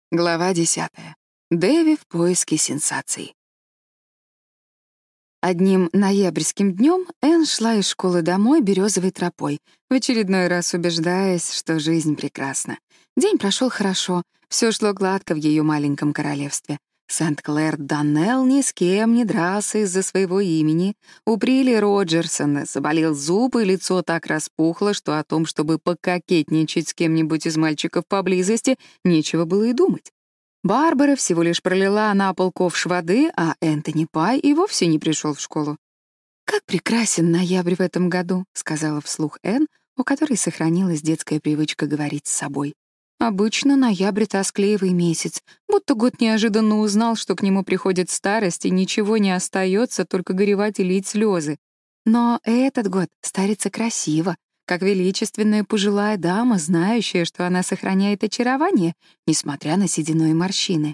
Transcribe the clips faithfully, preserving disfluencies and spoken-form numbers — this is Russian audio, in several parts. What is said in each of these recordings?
Глава десятая. Дэви в поиске сенсаций. Одним ноябрьским днем Энн шла из школы домой березовой тропой, в очередной раз убеждаясь, что жизнь прекрасна. День прошел хорошо, все шло гладко в ее маленьком королевстве. Сент-Клэр Даннелл ни с кем не дрался из-за своего имени. У Прилли Роджерсона заболел зуб, и лицо так распухло, что о том, чтобы пококетничать с кем-нибудь из мальчиков поблизости, нечего было и думать. Барбара всего лишь пролила на пол ковш воды, а Энтони Пай и вовсе не пришел в школу. «Как прекрасен ноябрь в этом году», — сказала вслух Энн, у которой сохранилась детская привычка говорить с собой. «Обычно ноябрь — тоскливый месяц, будто год неожиданно узнал, что к нему приходит старость, и ничего не остается, только горевать и лить слезы. Но этот год старится красиво, как величественная пожилая дама, знающая, что она сохраняет очарование, несмотря на седину и морщины.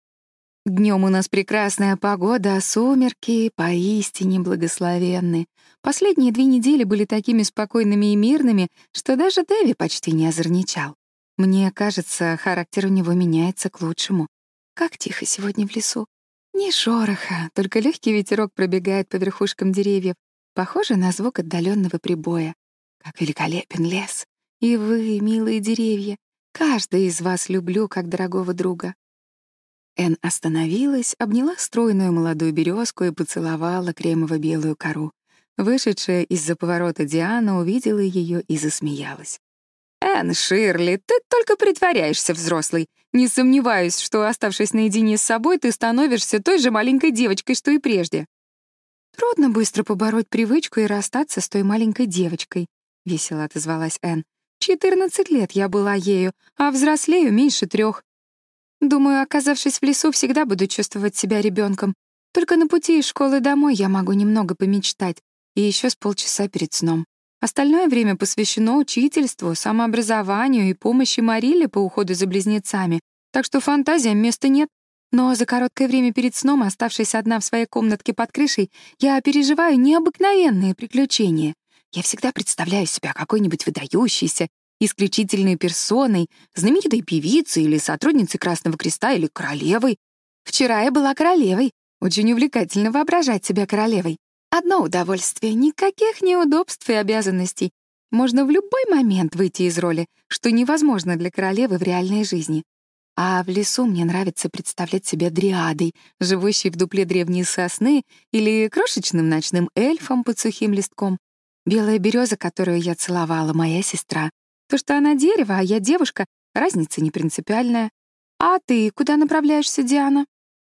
Днем у нас прекрасная погода, а сумерки поистине благословенны. Последние две недели были такими спокойными и мирными, что даже Дэви почти не озорничал. Мне кажется, характер у него меняется к лучшему. Как тихо сегодня в лесу. Ни шороха, только легкий ветерок пробегает по верхушкам деревьев, похоже на звук отдаленного прибоя. Как великолепен лес! И вы, милые деревья, каждый из вас люблю как дорогого друга. Энн остановилась, обняла стройную молодую березку и поцеловала кремово-белую кору. Вышедшая из-за поворота Диана увидела ее и засмеялась. «Энн Ширли, ты только притворяешься взрослой. Не сомневаюсь, что, оставшись наедине с собой, ты становишься той же маленькой девочкой, что и прежде». «Трудно быстро побороть привычку и расстаться с той маленькой девочкой», — весело отозвалась Энн. «Четырнадцать лет я была ею, а взрослею меньше трех. Думаю, оказавшись в лесу, всегда буду чувствовать себя ребенком. Только на пути из школы домой я могу немного помечтать, и еще с полчаса перед сном. Остальное время посвящено учительству, самообразованию и помощи Марилле по уходу за близнецами, так что фантазиям места нет. Но за короткое время перед сном, оставшись одна в своей комнатке под крышей, я переживаю необыкновенные приключения. Я всегда представляю себя какой-нибудь выдающейся, исключительной персоной, знаменитой певицей или сотрудницей Красного Креста или королевой. Вчера я была королевой. Очень увлекательно воображать себя королевой. Одно удовольствие, никаких неудобств и обязанностей. Можно в любой момент выйти из роли, что невозможно для королевы в реальной жизни. А в лесу мне нравится представлять себя дриадой, живущей в дупле древней сосны, или крошечным ночным эльфом под сухим листком. Белая береза, которую я целовала, моя сестра. То, что она дерево, а я девушка, разница не принципиальная. А ты куда направляешься, Диана?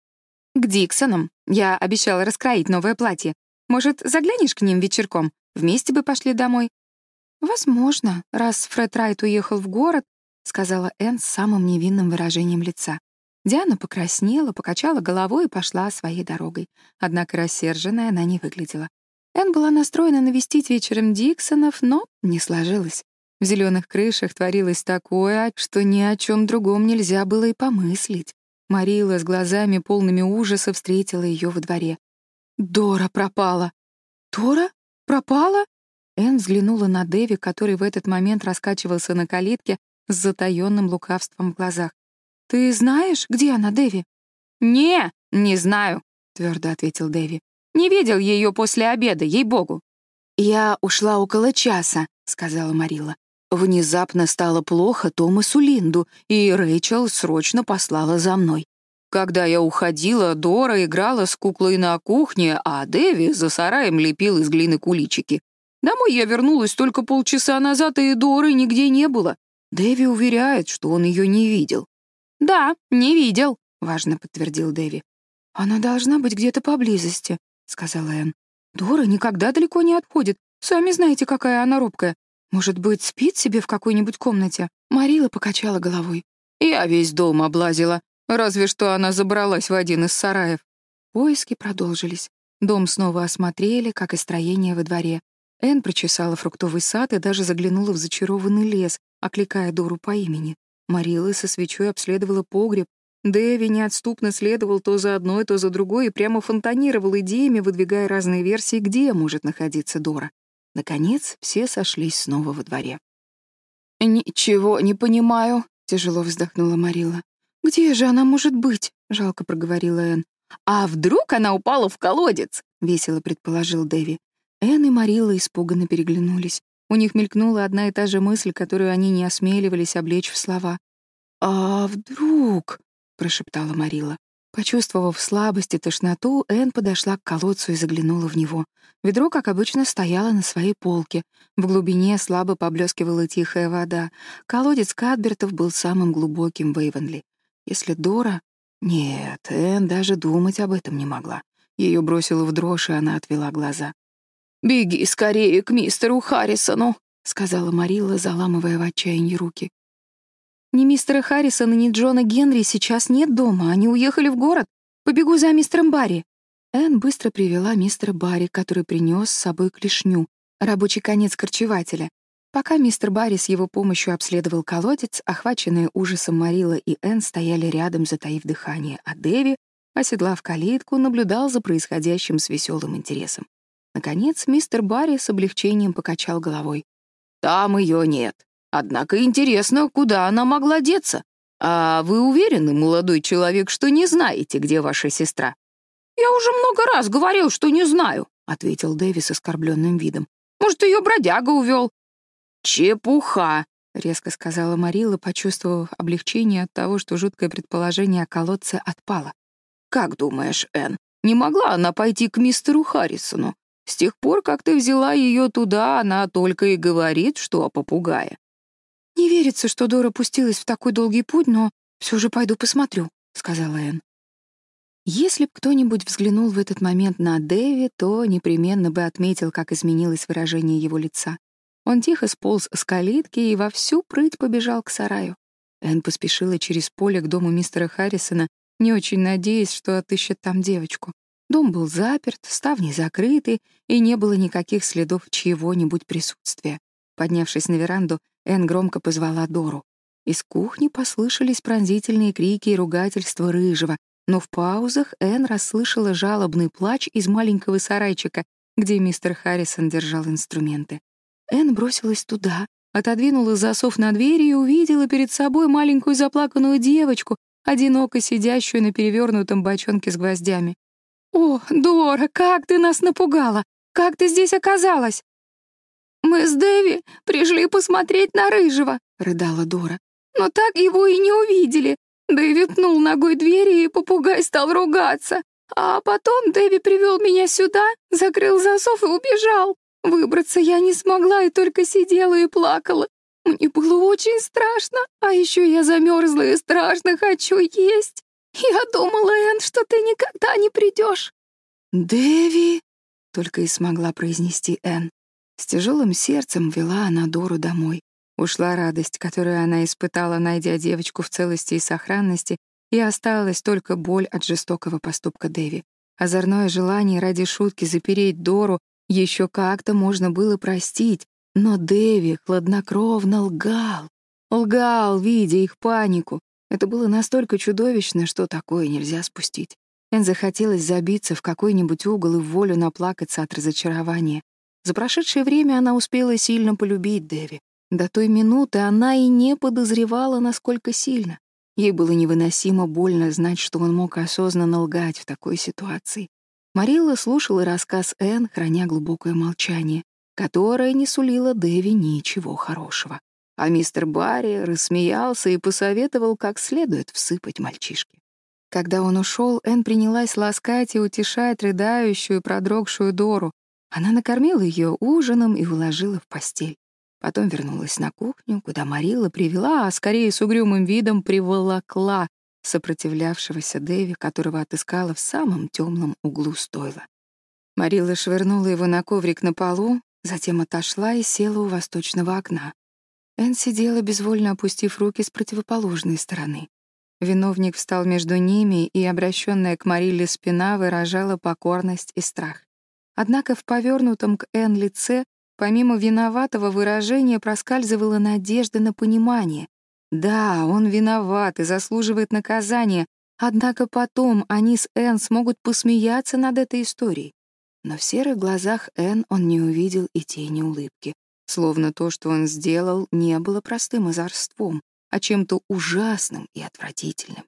К Диксонам. Я обещала раскроить новое платье. Может, заглянешь к ним вечерком? Вместе бы пошли домой. Возможно, раз Фред Райт уехал в город, сказала Энн с самым невинным выражением лица. Диана покраснела, покачала головой и пошла своей дорогой. Однако рассерженной она не выглядела. Энн была настроена навестить вечером Диксонов, но не сложилось. В зеленых крышах творилось такое, что ни о чем другом нельзя было и помыслить. Марилла с глазами полными ужаса встретила ее во дворе. «Дора пропала!» «Дора? Пропала?» Энн взглянула на Дэви, который в этот момент раскачивался на калитке с затаённым лукавством в глазах. «Ты знаешь, где она, Дэви?» «Не, не знаю», — твердо ответил Дэви. «Не видел ее после обеда, ей-богу». «Я ушла около часа», — сказала Марилла. «Внезапно стало плохо Томасу Линду, и Рэйчел срочно послала за мной. Когда я уходила, Дора играла с куклой на кухне, а Дэви за сараем лепил из глины куличики. Домой я вернулась только полчаса назад, и Доры нигде не было. Дэви уверяет, что он ее не видел». «Да, не видел», — важно подтвердил Дэви. «Она должна быть где-то поблизости», — сказала Энн. «Дора никогда далеко не отходит. Сами знаете, какая она робкая. Может быть, спит себе в какой-нибудь комнате?» Марилла покачала головой. «Я весь дом облазила. Разве что она забралась в один из сараев». Поиски продолжились. Дом снова осмотрели, как и строение во дворе. Энн прочесала фруктовый сад и даже заглянула в зачарованный лес, окликая Дору по имени. Марилла со свечой обследовала погреб. Дэви неотступно следовал то за одной, то за другой и прямо фонтанировал идеями, выдвигая разные версии, где может находиться Дора. Наконец, все сошлись снова во дворе. «Ничего не понимаю», — тяжело вздохнула Марилла. «Где же она может быть?» — жалко проговорила Энн. «А вдруг она упала в колодец?» — весело предположил Дэви. Энн и Марилла испуганно переглянулись. У них мелькнула одна и та же мысль, которую они не осмеливались облечь в слова. «А вдруг?» — прошептала Марилла. Почувствовав слабость и тошноту, Энн подошла к колодцу и заглянула в него. Ведро, как обычно, стояло на своей полке. В глубине слабо поблескивала тихая вода. Колодец Кадбертов был самым глубоким в Эйвенли. Если Дора... Нет, Энн даже думать об этом не могла. Ее бросило в дрожь, и она отвела глаза. «Беги скорее к мистеру Харрисону», — сказала Марилла, заламывая в отчаянии руки. «Ни мистера Харрисона, ни Джона Генри сейчас нет дома, они уехали в город. Побегу за мистером Барри». Энн быстро привела мистера Барри, который принес с собой клешню, рабочий конец корчевателя. Пока мистер Барри с его помощью обследовал колодец, охваченные ужасом Марилла и Энн стояли рядом, затаив дыхание, а Дэви, оседлав калитку, наблюдал за происходящим с веселым интересом. Наконец, мистер Барри с облегчением покачал головой. «Там ее нет. Однако интересно, куда она могла деться? А вы уверены, молодой человек, что не знаете, где ваша сестра?» «Я уже много раз говорил, что не знаю», — ответил Дэви с оскорбленным видом. «Может, ее бродяга увел?» «Чепуха», — резко сказала Марилла, почувствовав облегчение от того, что жуткое предположение о колодце отпало. «Как думаешь, Энн, не могла она пойти к мистеру Харрисону? С тех пор, как ты взяла ее туда, она только и говорит, что о попугае». «Не верится, что Дора пустилась в такой долгий путь, но все же пойду посмотрю», — сказала Энн. Если б кто-нибудь взглянул в этот момент на Дэви, то непременно бы отметил, как изменилось выражение его лица. Он тихо сполз с калитки и во всю прыть побежал к сараю. Энн поспешила через поле к дому мистера Харрисона, не очень надеясь, что отыщет там девочку. Дом был заперт, ставни закрыты, и не было никаких следов чьего-нибудь присутствия. Поднявшись на веранду, Энн громко позвала Дору. Из кухни послышались пронзительные крики и ругательства Рыжего, но в паузах Энн расслышала жалобный плач из маленького сарайчика, где мистер Харрисон держал инструменты. Энн бросилась туда, отодвинула засов на двери и увидела перед собой маленькую заплаканную девочку, одиноко сидящую на перевернутом бочонке с гвоздями. «О, Дора, как ты нас напугала! Как ты здесь оказалась?» «Мы с Дэви пришли посмотреть на Рыжего», — рыдала Дора. «Но так его и не увидели. Дэви пнул ногой двери, и попугай стал ругаться. А потом Дэви привел меня сюда, закрыл засов и убежал. Выбраться я не смогла и только сидела и плакала. Мне было очень страшно, а еще я замерзла и страшно хочу есть. Я думала, Энн, что ты никогда не придешь». «Дэви!» — только и смогла произнести Энн. С тяжелым сердцем вела она Дору домой. Ушла радость, которую она испытала, найдя девочку в целости и сохранности, и осталась только боль от жестокого поступка Дэви. Озорное желание ради шутки запереть Дору еще как-то можно было простить, но Дэви хладнокровно лгал. Лгал, видя их панику. Это было настолько чудовищно, что такое нельзя спустить. Энн захотелось забиться в какой-нибудь угол и в волю наплакаться от разочарования. За прошедшее время она успела сильно полюбить Дэви. До той минуты она и не подозревала, насколько сильно. Ей было невыносимо больно знать, что он мог осознанно лгать в такой ситуации. Марилла слушала рассказ Энн, храня глубокое молчание, которое не сулило Дэви ничего хорошего. А мистер Барри рассмеялся и посоветовал, как следует всыпать мальчишке. Когда он ушел, Энн принялась ласкать и утешать рыдающую, продрогшую Дору. Она накормила ее ужином и уложила в постель. Потом вернулась на кухню, куда Марилла привела, а скорее с угрюмым видом приволокла сопротивлявшегося Дэви, которого отыскала в самом темном углу стойла. Марилла швырнула его на коврик на полу, затем отошла и села у восточного окна. Энн сидела, безвольно опустив руки с противоположной стороны. Виновник встал между ними, и обращенная к Марилле спина выражала покорность и страх. Однако в повернутом к Энн лице помимо виноватого выражения проскальзывала надежда на понимание. Да, он виноват и заслуживает наказания, однако потом они с Энн смогут посмеяться над этой историей. Но в серых глазах Энн он не увидел и тени улыбки, словно то, что он сделал, не было простым озорством, а чем-то ужасным и отвратительным.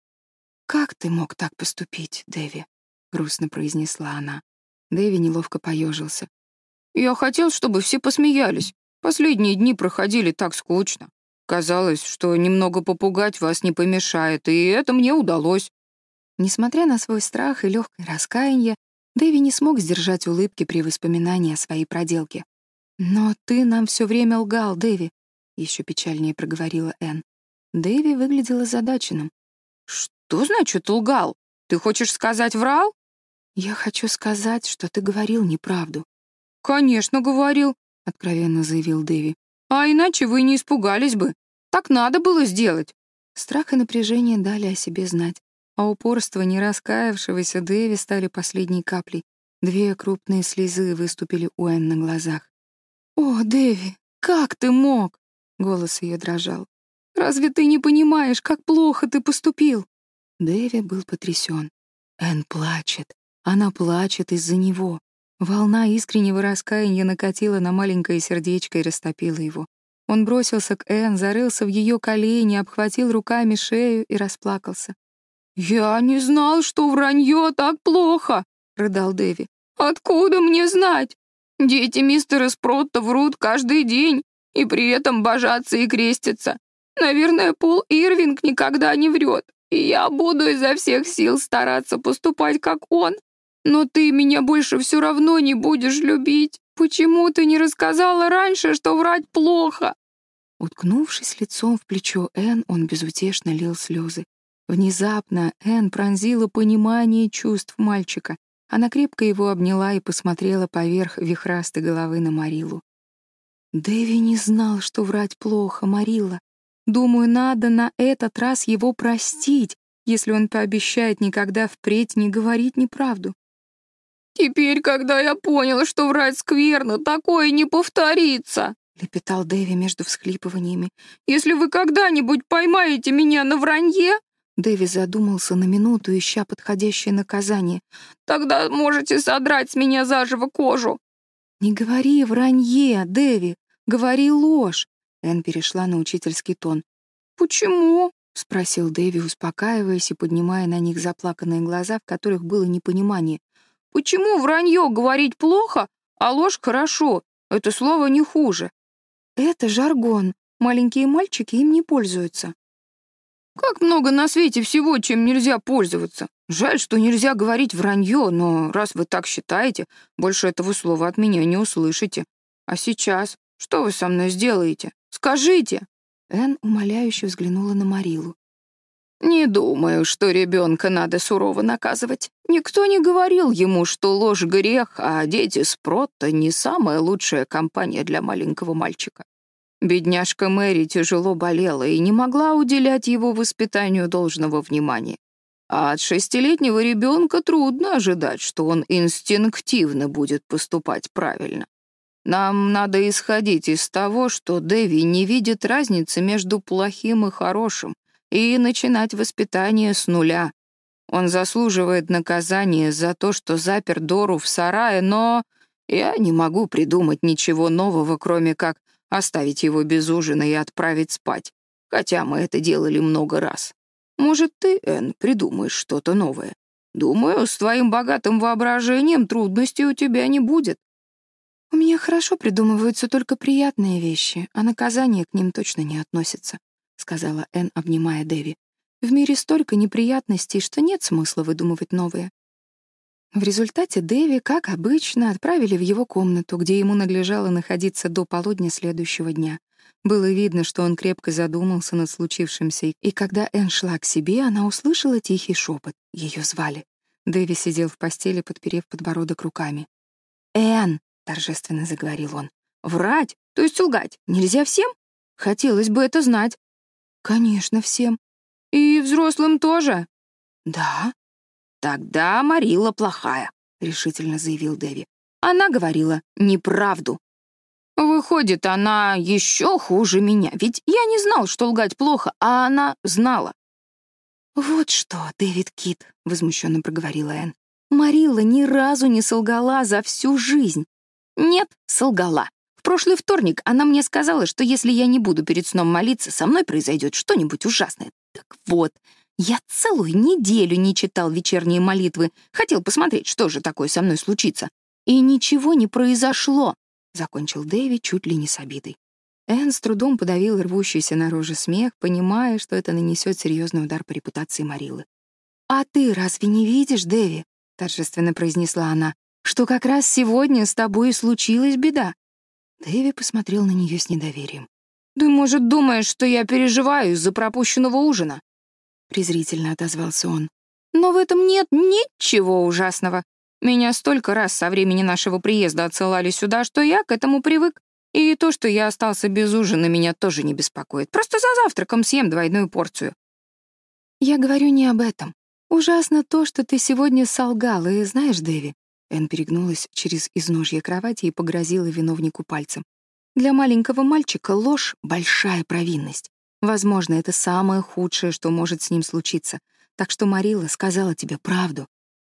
«Как ты мог так поступить, Дэви?» — грустно произнесла она. Дэви неловко поежился. «Я хотел, чтобы все посмеялись. Последние дни проходили так скучно. Казалось, что немного попугать вас не помешает, и это мне удалось». Несмотря на свой страх и легкое раскаяние, Дэви не смог сдержать улыбки при воспоминании о своей проделке. «Но ты нам все время лгал, Дэви», — еще печальнее проговорила Энн. Дэви выглядел озадаченным. «Что значит лгал? Ты хочешь сказать, врал?» «Я хочу сказать, что ты говорил неправду». «Конечно, говорил», — откровенно заявил Дэви. «А иначе вы не испугались бы. Так надо было сделать». Страх и напряжение дали о себе знать, а упорство не раскаявшегося Дэви стали последней каплей. Две крупные слезы выступили у Энн на глазах. «О, Дэви, как ты мог?» — голос ее дрожал. «Разве ты не понимаешь, как плохо ты поступил?» Дэви был потрясен. Энн плачет. Она плачет из-за него. Волна искреннего раскаяния накатила на маленькое сердечко и растопила его. Он бросился к Энн, зарылся в ее колени, обхватил руками шею и расплакался. «Я не знал, что вранье так плохо!» — рыдал Дэви. «Откуда мне знать? Дети мистера Спротта врут каждый день и при этом божатся и крестятся. Наверное, Пол Ирвинг никогда не врет, и я буду изо всех сил стараться поступать, как он. Но ты меня больше все равно не будешь любить. Почему ты не рассказала раньше, что врать плохо?» Уткнувшись лицом в плечо Энн, он безутешно лил слезы. Внезапно Энн пронзила понимание чувств мальчика. Она крепко его обняла и посмотрела поверх вихрастой головы на Марилу. «Дэви не знал, что врать плохо, Марилла. Думаю, надо на этот раз его простить, если он пообещает никогда впредь не говорить неправду». «Теперь, когда я понял, что врать скверно, такое не повторится», — лепетал Дэви между всхлипываниями. «Если вы когда-нибудь поймаете меня на вранье...» Дэви задумался на минуту, ища подходящее наказание. «Тогда можете содрать с меня заживо кожу». «Не говори вранье, Дэви, говори ложь», — Энн перешла на учительский тон. «Почему?» — спросил Дэви, успокаиваясь и поднимая на них заплаканные глаза, в которых было непонимание. «Почему вранье говорить плохо, а ложь хорошо? Это слово не хуже». «Это жаргон. Маленькие мальчики им не пользуются». «Как много на свете всего, чем нельзя пользоваться. Жаль, что нельзя говорить вранье, но раз вы так считаете, больше этого слова от меня не услышите. А сейчас что вы со мной сделаете? Скажите!» Энн умоляюще взглянула на Марилу. «Не думаю, что ребенка надо сурово наказывать. Никто не говорил ему, что ложь — грех, а дети Спротта — не самая лучшая компания для маленького мальчика. Бедняжка Мэри тяжело болела и не могла уделять его воспитанию должного внимания. А от шестилетнего ребенка трудно ожидать, что он инстинктивно будет поступать правильно. Нам надо исходить из того, что Дэви не видит разницы между плохим и хорошим, и начинать воспитание с нуля. Он заслуживает наказания за то, что запер Дору в сарае, но я не могу придумать ничего нового, кроме как оставить его без ужина и отправить спать, хотя мы это делали много раз. Может, ты, Энн, придумаешь что-то новое? Думаю, с твоим богатым воображением трудностей у тебя не будет». «У меня хорошо придумываются только приятные вещи, а наказание к ним точно не относится», — сказала Энн, обнимая Дэви. «В мире столько неприятностей, что нет смысла выдумывать новые». В результате Дэви, как обычно, отправили в его комнату, где ему надлежало находиться до полудня следующего дня. Было видно, что он крепко задумался над случившимся, и когда Энн шла к себе, она услышала тихий шепот. Ее звали. Дэви сидел в постели, подперев подбородок руками. «Энн!» — торжественно заговорил он. «Врать, то есть лгать, нельзя всем? Хотелось бы это знать». «Конечно, всем. И взрослым тоже?» «Да». «Тогда Марилла плохая», — решительно заявил Дэви. «Она говорила неправду». «Выходит, она еще хуже меня, ведь я не знал, что лгать плохо, а она знала». «Вот что, Дэвид Кит», — возмущенно проговорила Энн. «Марилла ни разу не солгала за всю жизнь». «Нет, солгала. В прошлый вторник она мне сказала, что если я не буду перед сном молиться, со мной произойдет что-нибудь ужасное. Так вот, я целую неделю не читал вечерние молитвы, хотел посмотреть, что же такое со мной случится. И ничего не произошло, — закончил Дэви чуть ли не с обидой. Энн с трудом подавил рвущийся наружу смех, понимая, что это нанесет серьезный удар по репутации Мариллы. «А ты разве не видишь, Дэви?» — торжественно произнесла она, «что как раз сегодня с тобой и случилась беда». Дэви посмотрел на нее с недоверием. «Ты, может, думаешь, что я переживаю из-за пропущенного ужина?» Презрительно отозвался он. «Но в этом нет ничего ужасного. Меня столько раз со времени нашего приезда отсылали сюда, что я к этому привык. И то, что я остался без ужина, меня тоже не беспокоит. Просто за завтраком съем двойную порцию». «Я говорю не об этом. Ужасно то, что ты сегодня солгал, и знаешь, Дэви...» Энн перегнулась через изножье кровати и погрозила виновнику пальцем. «Для маленького мальчика ложь — большая провинность. Возможно, это самое худшее, что может с ним случиться. Так что Марилла сказала тебе правду».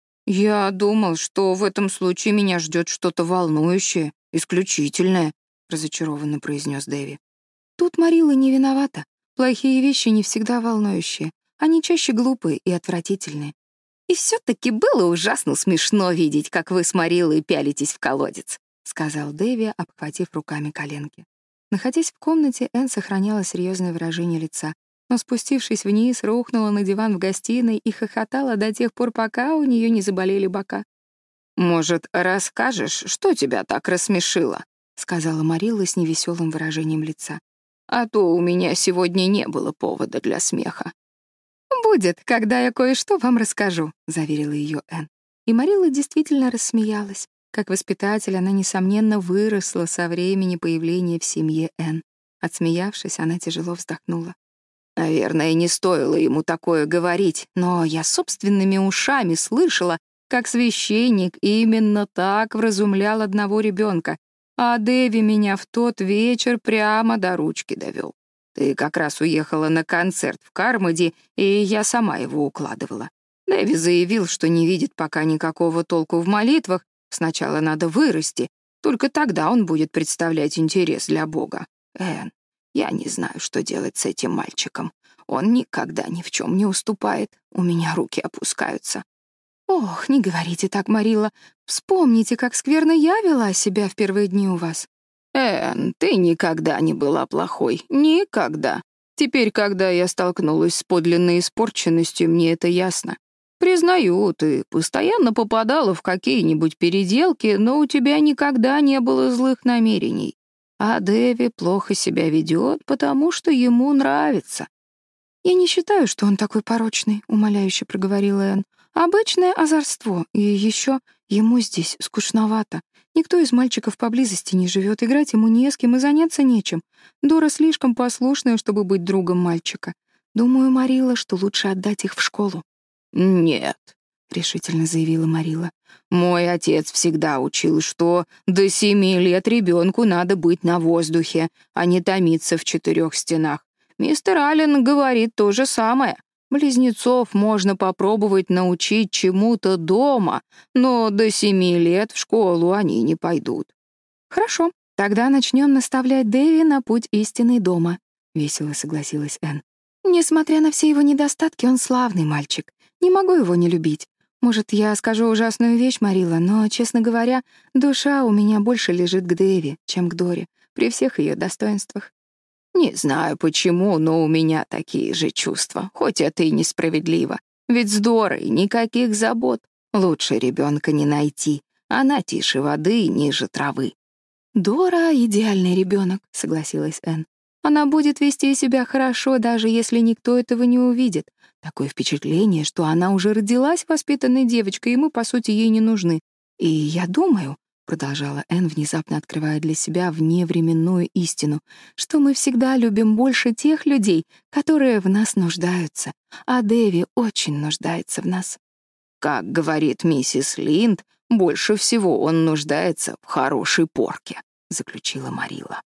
«Я думал, что в этом случае меня ждет что-то волнующее, исключительное», — разочарованно произнес Дэви. «Тут Марилла не виновата. Плохие вещи не всегда волнующие. Они чаще глупые и отвратительные. И все-таки было ужасно смешно видеть, как вы с Мариллой пялитесь в колодец», — сказал Дэви, обхватив руками коленки. Находясь в комнате, Энн сохраняла серьезное выражение лица, но, спустившись вниз, рухнула на диван в гостиной и хохотала до тех пор, пока у нее не заболели бока. «Может, расскажешь, что тебя так рассмешило?» — сказала Марилла с невеселым выражением лица. «А то у меня сегодня не было повода для смеха». «Будет, когда я кое-что вам расскажу», — заверила ее Энн. И Марилла действительно рассмеялась. Как воспитатель она, несомненно, выросла со времени появления в семье Энн. Отсмеявшись, она тяжело вздохнула. «Наверное, не стоило ему такое говорить, но я собственными ушами слышала, как священник именно так вразумлял одного ребенка, а Дэви меня в тот вечер прямо до ручки довел. Ты как раз уехала на концерт в Кармоди, и я сама его укладывала. Дэви заявил, что не видит пока никакого толку в молитвах, сначала надо вырасти, только тогда он будет представлять интерес для Бога. Энн, я не знаю, что делать с этим мальчиком. Он никогда ни в чем не уступает, у меня руки опускаются». «Ох, не говорите так, Марилла. Вспомните, как скверно я вела себя в первые дни у вас». «Энн, ты никогда не была плохой. Никогда. Теперь, когда я столкнулась с подлинной испорченностью, мне это ясно. Признаю, ты постоянно попадала в какие-нибудь переделки, но у тебя никогда не было злых намерений. А Дэви плохо себя ведет, потому что ему нравится». «Я не считаю, что он такой порочный», — умоляюще проговорила Энн. «Обычное озорство, и еще ему здесь скучновато. Никто из мальчиков поблизости не живет, играть ему не с кем и заняться нечем. Дора слишком послушная, чтобы быть другом мальчика. Думаю, Марилла, что лучше отдать их в школу». «Нет», — решительно заявила Марилла. «Мой отец всегда учил, что до семи лет ребенку надо быть на воздухе, а не томиться в четырех стенах. Мистер Аллен говорит то же самое. Близнецов можно попробовать научить чему-то дома, но до семи лет в школу они не пойдут». «Хорошо, тогда начнем наставлять Дэви на путь истинный дома», — весело согласилась Энн. «Несмотря на все его недостатки, он славный мальчик. Не могу его не любить. Может, я скажу ужасную вещь, Марилла, но, честно говоря, душа у меня больше лежит к Дэви, чем к Доре, при всех ее достоинствах». «Не знаю почему, но у меня такие же чувства, хоть это и несправедливо. Ведь с Дорой никаких забот. Лучше ребенка не найти. Она тише воды и ниже травы». «Дора — идеальный ребенок», — согласилась Энн. «Она будет вести себя хорошо, даже если никто этого не увидит. Такое впечатление, что она уже родилась воспитанной девочкой, и мы, по сути, ей не нужны. И я думаю, продолжала Энн, внезапно открывая для себя вневременную истину, что мы всегда любим больше тех людей, которые в нас нуждаются, а Дэви очень нуждается в нас». «Как говорит миссис Линд, больше всего он нуждается в хорошей порке», — заключила Марилла.